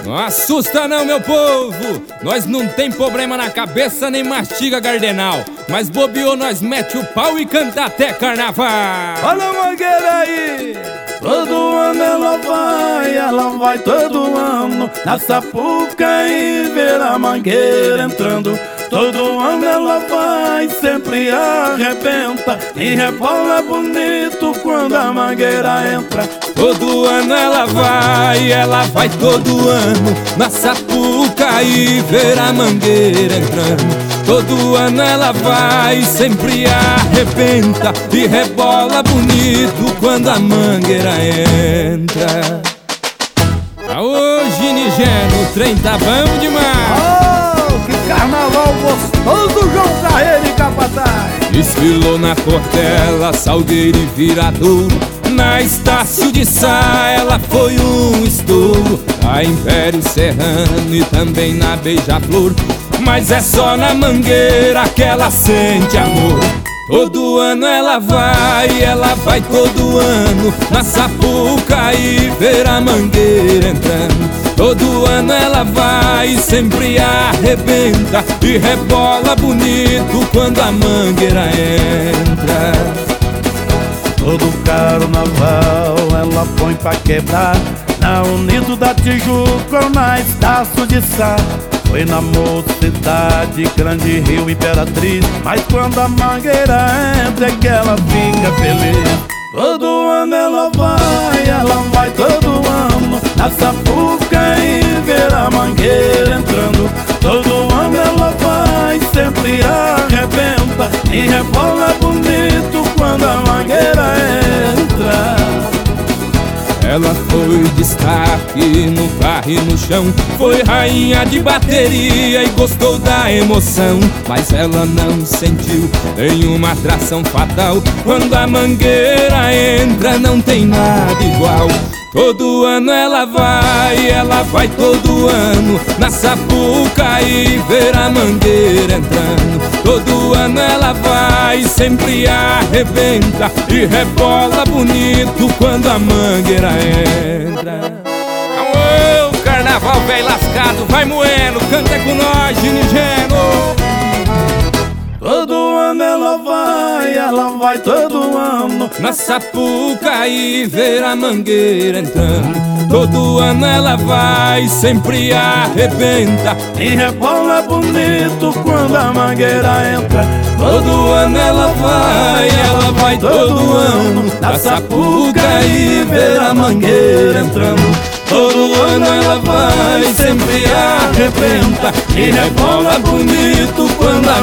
Não assusta não, meu povo. Nós não tem problema na cabeça nem mastiga gardenal, mas bobeou nós mete o pau e canta até carnaval. Olha a mangueira aí. Todo ano ela vai todo ano na Sapuca e ver a mangueira entrando. Todo ano ela vai, sempre arrebenta e rebola bonito quando a mangueira entra. Todo ano ela vai todo ano na Sapuca e ver a mangueira entrando. Todo ano ela vai, sempre arrebenta e rebola bonito quando a mangueira entra. Hoje, Nigério, o trem tá bom demais. Oh, que carnaval gostoso, João Carreiro e Capataz. Desfilou na Portela, Salgueiro e Viradouro. Na Estácio de Sá ela foi um estouro. A Império Serrano e também na Beija-Flor. Mas é só na Mangueira que ela sente amor. Todo ano ela vai todo ano na Sapuca e ver a mangueira entrando. Todo ano ela vai, sempre arrebenta e rebola bonito quando a mangueira entra. Todo carnaval ela põe pra quebrar na Unido da Tijuca ou na Estácio de Sá. Foi na Mocidade, Grande Rio, Imperatriz. Mas quando a mangueira entra é que ela fica feliz. Todo ano ela vai todo ano na Sapuca e ver a mangueira entrando. Todo ano ela vai, sempre arrebenta e rebola bonito quando a mangueira entra. Ela foi destaque no carro e no chão, foi rainha de bateria e gostou da emoção. Mas ela não sentiu nenhuma atração fatal. Quando a mangueira entra não tem nada igual. Todo ano ela vai todo ano na Sapuca e ver a mangueira entrando. Todo ano ela vai, sempre arrebenta e rebola bonito quando a mangueira entra. Aô, carnaval velho lascado, vai moendo, canta com nós, Ginigeno. Todo ano ela vai todo ano na Sapuca e ver a mangueira entrando. Todo ano ela vai, sempre arrebenta e rebola bonito quando a mangueira entra. Todo ano ela vai todo ano na Sapuca e ver a mangueira entrando. Todo ano ela vai, sempre arrebenta e rebola bonito quando a